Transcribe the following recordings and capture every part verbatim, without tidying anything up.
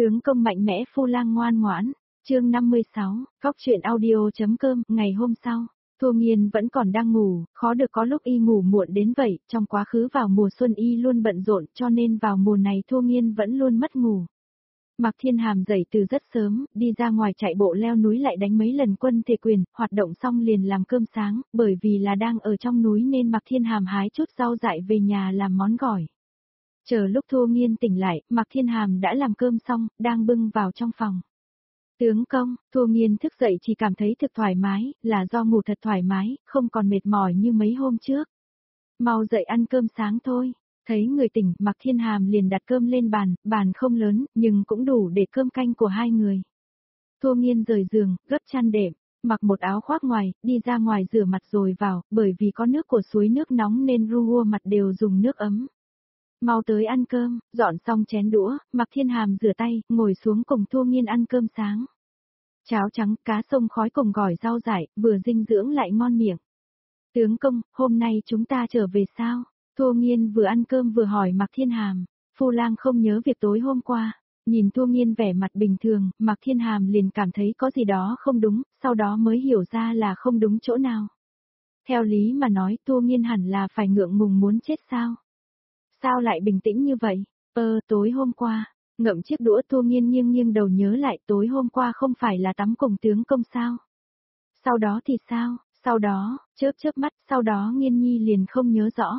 Tướng công mạnh mẽ phu lang ngoan ngoãn, chương năm mươi sáu, Cóc truyện audio.com, ngày hôm sau, Thu Nghiên vẫn còn đang ngủ, khó được có lúc y ngủ muộn đến vậy, trong quá khứ vào mùa xuân y luôn bận rộn cho nên vào mùa này Thu Nghiên vẫn luôn mất ngủ. Mạc Thiên Hàm dậy từ rất sớm, đi ra ngoài chạy bộ leo núi lại đánh mấy lần quân thể quyền, hoạt động xong liền làm cơm sáng, bởi vì là đang ở trong núi nên Mạc Thiên Hàm hái chút rau dại về nhà làm món gỏi. Chờ lúc Thu Nghiên tỉnh lại, Mạc Thiên Hàm đã làm cơm xong, đang bưng vào trong phòng. Tướng công, Thu Nghiên thức dậy chỉ cảm thấy thực thoải mái, là do ngủ thật thoải mái, không còn mệt mỏi như mấy hôm trước. Mau dậy ăn cơm sáng thôi. Thấy người tỉnh, Mạc Thiên Hàm liền đặt cơm lên bàn, bàn không lớn, nhưng cũng đủ để cơm canh của hai người. Thu Nghiên rời giường, gấp chăn đệm, mặc một áo khoác ngoài, đi ra ngoài rửa mặt rồi vào, bởi vì có nước của suối nước nóng nên rua mặt đều dùng nước ấm. Mau tới ăn cơm, dọn xong chén đũa, Mạc Thiên Hàm rửa tay, ngồi xuống cùng Thu Nghiên ăn cơm sáng. Cháo trắng, cá sông khói cùng gỏi rau dại, vừa dinh dưỡng lại ngon miệng. Tướng công, hôm nay chúng ta trở về sao? Thu Nghiên vừa ăn cơm vừa hỏi Mạc Thiên Hàm, Phu Lang không nhớ việc tối hôm qua. Nhìn Thu Nghiên vẻ mặt bình thường, Mạc Thiên Hàm liền cảm thấy có gì đó không đúng, sau đó mới hiểu ra là không đúng chỗ nào. Theo lý mà nói Thu Nghiên hẳn là phải ngượng ngùng muốn chết sao? Sao lại bình tĩnh như vậy? Ơ, tối hôm qua, ngậm chiếc đũa Thu Nghiên nghiêng nghiêng đầu nhớ lại tối hôm qua không phải là tắm cùng tướng công sao? Sau đó thì sao? Sau đó, chớp chớp mắt, sau đó Nghiên Nhi liền không nhớ rõ.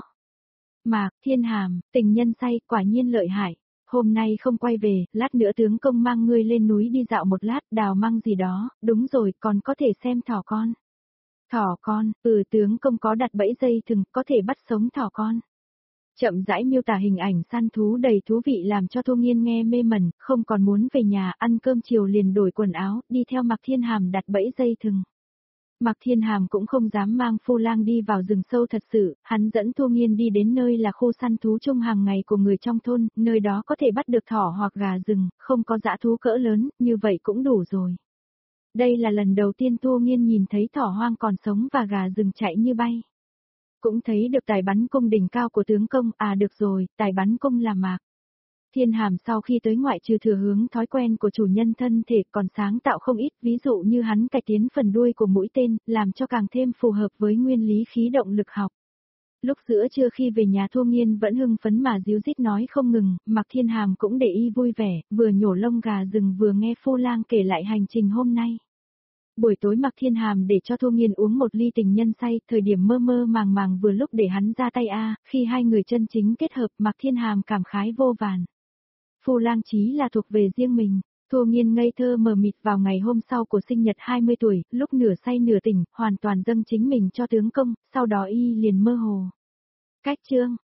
Mạc Thiên Hàm, tình nhân say, quả nhiên lợi hại. Hôm nay không quay về, lát nữa tướng công mang ngươi lên núi đi dạo một lát, đào măng gì đó, đúng rồi, còn có thể xem thỏ con. Thỏ con, ừ tướng công có đặt bẫy dây thừng, có thể bắt sống thỏ con. Chậm rãi miêu tả hình ảnh săn thú đầy thú vị làm cho Thu Nghiên nghe mê mẩn, không còn muốn về nhà, ăn cơm chiều liền đổi quần áo, đi theo Mạc Thiên Hàm đặt bẫy dây thừng. Mạc Thiên Hàm cũng không dám mang Phu Lang đi vào rừng sâu thật sự, hắn dẫn Thu Nghiên đi đến nơi là khu săn thú chung hàng ngày của người trong thôn, nơi đó có thể bắt được thỏ hoặc gà rừng, không có dã thú cỡ lớn, như vậy cũng đủ rồi. Đây là lần đầu tiên Thu Nghiên nhìn thấy thỏ hoang còn sống và gà rừng chạy như bay. Cũng thấy được tài bắn cung đỉnh cao của tướng công, à được rồi, tài bắn cung là Mạc Thiên Hàm sau khi tới ngoại trừ thừa hướng thói quen của chủ nhân thân thể còn sáng tạo không ít, ví dụ như hắn cải tiến phần đuôi của mũi tên, làm cho càng thêm phù hợp với nguyên lý khí động lực học. Lúc giữa trưa khi về nhà Thu Nghiên vẫn hưng phấn mà díu dít nói không ngừng, Mạc Thiên Hàm cũng để y vui vẻ, vừa nhổ lông gà rừng vừa nghe Phu Lang kể lại hành trình hôm nay. Buổi tối Mạc Thiên Hàm để cho Thu Nghiên uống một ly tình nhân say, thời điểm mơ mơ màng màng vừa lúc để hắn ra tay a, khi hai người chân chính kết hợp Mạc Thiên Hàm cảm khái vô vàn. Phu Lang chí là thuộc về riêng mình. Thu Nghiên ngây thơ mờ mịt vào ngày hôm sau của sinh nhật hai mươi tuổi, lúc nửa say nửa tỉnh, hoàn toàn dâng chính mình cho tướng công, sau đó y liền mơ hồ. Cách chương,